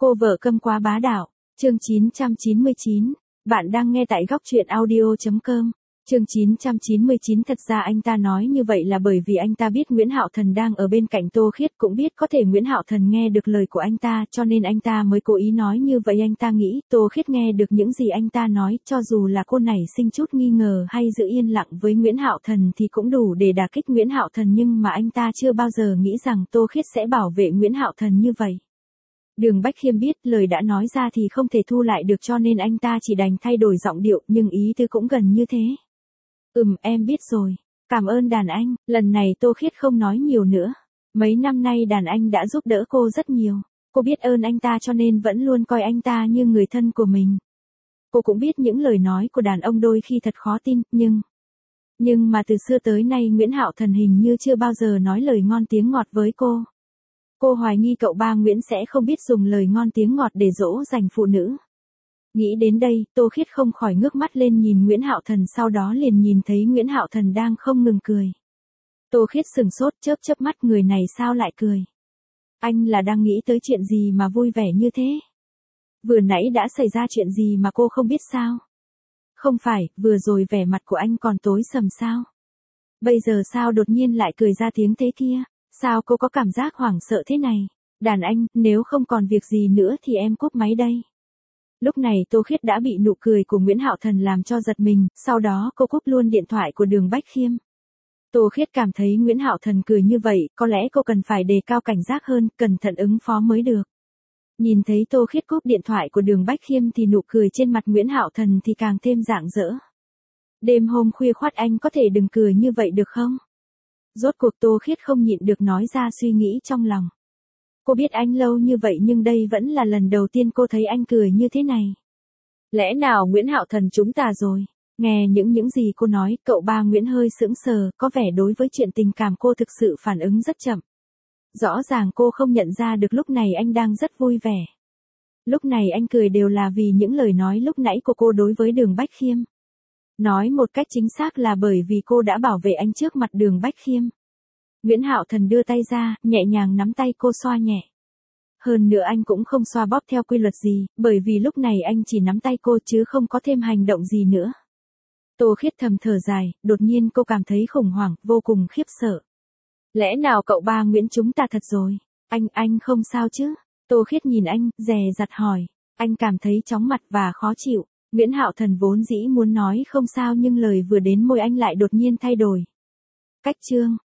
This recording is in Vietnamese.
Cô vợ câm quá bá đạo, chương 999, bạn đang nghe tại góc truyện audio.com. Chương 999 thật ra anh ta nói như vậy là bởi vì anh ta biết Nguyễn Hạo Thần đang ở bên cạnh Tô Khiết, cũng biết có thể Nguyễn Hạo Thần nghe được lời của anh ta, cho nên anh ta mới cố ý nói như vậy. Anh ta nghĩ Tô Khiết nghe được những gì anh ta nói, cho dù là cô nảy sinh chút nghi ngờ hay giữ yên lặng với Nguyễn Hạo Thần thì cũng đủ để đả kích Nguyễn Hạo Thần, nhưng mà anh ta chưa bao giờ nghĩ rằng Tô Khiết sẽ bảo vệ Nguyễn Hạo Thần như vậy. Đường Bách Khiêm biết lời đã nói ra thì không thể thu lại được, cho nên anh ta chỉ đành thay đổi giọng điệu, nhưng ý tứ cũng gần như thế. Em biết rồi. Cảm ơn đàn anh. Lần này Tô Khiết không nói nhiều nữa. Mấy năm nay đàn anh đã giúp đỡ cô rất nhiều. Cô biết ơn anh ta cho nên vẫn luôn coi anh ta như người thân của mình. Cô cũng biết những lời nói của đàn ông đôi khi thật khó tin, nhưng mà từ xưa tới nay Nguyễn Hạo Thần hình như chưa bao giờ nói lời ngon tiếng ngọt với cô. Cô hoài nghi cậu ba Nguyễn sẽ không biết dùng lời ngon tiếng ngọt để dỗ dành phụ nữ. Nghĩ đến đây, Tô Khiết không khỏi ngước mắt lên nhìn Nguyễn Hạo Thần, sau đó liền nhìn thấy Nguyễn Hạo Thần đang không ngừng cười. Tô Khiết sừng sốt, chớp mắt, người này sao lại cười? Anh là đang nghĩ tới chuyện gì mà vui vẻ như thế? Vừa nãy đã xảy ra chuyện gì mà cô không biết sao? Không phải, vừa rồi vẻ mặt của anh còn tối sầm sao? Bây giờ sao đột nhiên lại cười ra tiếng thế kia? Sao cô có cảm giác hoảng sợ thế này? Đàn anh, nếu không còn việc gì nữa thì em cúp máy đây. Lúc này Tô Khiết đã bị nụ cười của Nguyễn Hạo Thần làm cho giật mình, sau đó cô cúp luôn điện thoại của Đường Bách Khiêm. Tô Khiết cảm thấy Nguyễn Hạo Thần cười như vậy, có lẽ cô cần phải đề cao cảnh giác hơn, cẩn thận ứng phó mới được. Nhìn thấy Tô Khiết cúp điện thoại của Đường Bách Khiêm thì nụ cười trên mặt Nguyễn Hạo Thần thì càng thêm rạng rỡ. Đêm hôm khuya khoắt anh có thể đừng cười như vậy được không? Rốt cuộc Tô Khiết không nhịn được nói ra suy nghĩ trong lòng. Cô biết anh lâu như vậy nhưng đây vẫn là lần đầu tiên cô thấy anh cười như thế này. Lẽ nào Nguyễn Hạo Thần chúng ta rồi? Nghe những gì cô nói, cậu ba Nguyễn hơi sững sờ, có vẻ đối với chuyện tình cảm cô thực sự phản ứng rất chậm. Rõ ràng cô không nhận ra được lúc này anh đang rất vui vẻ. Lúc này anh cười đều là vì những lời nói lúc nãy của cô đối với Đường Bách Khiêm. Nói một cách chính xác là bởi vì cô đã bảo vệ anh trước mặt Đường Bách Khiêm. Nguyễn Hạo Thần đưa tay ra, nhẹ nhàng nắm tay cô xoa nhẹ. Hơn nữa anh cũng không xoa bóp theo quy luật gì, bởi vì lúc này anh chỉ nắm tay cô chứ không có thêm hành động gì nữa. Tô Khiết thầm thở dài, đột nhiên cô cảm thấy khủng hoảng, vô cùng khiếp sợ. Lẽ nào cậu ba Nguyễn chúng ta thật rồi? Anh không sao chứ? Tô Khiết nhìn anh, dè dặt hỏi. Anh cảm thấy chóng mặt và khó chịu. Nguyễn Hạo Thần vốn dĩ muốn nói không sao nhưng lời vừa đến môi anh lại đột nhiên thay đổi. Cách chương.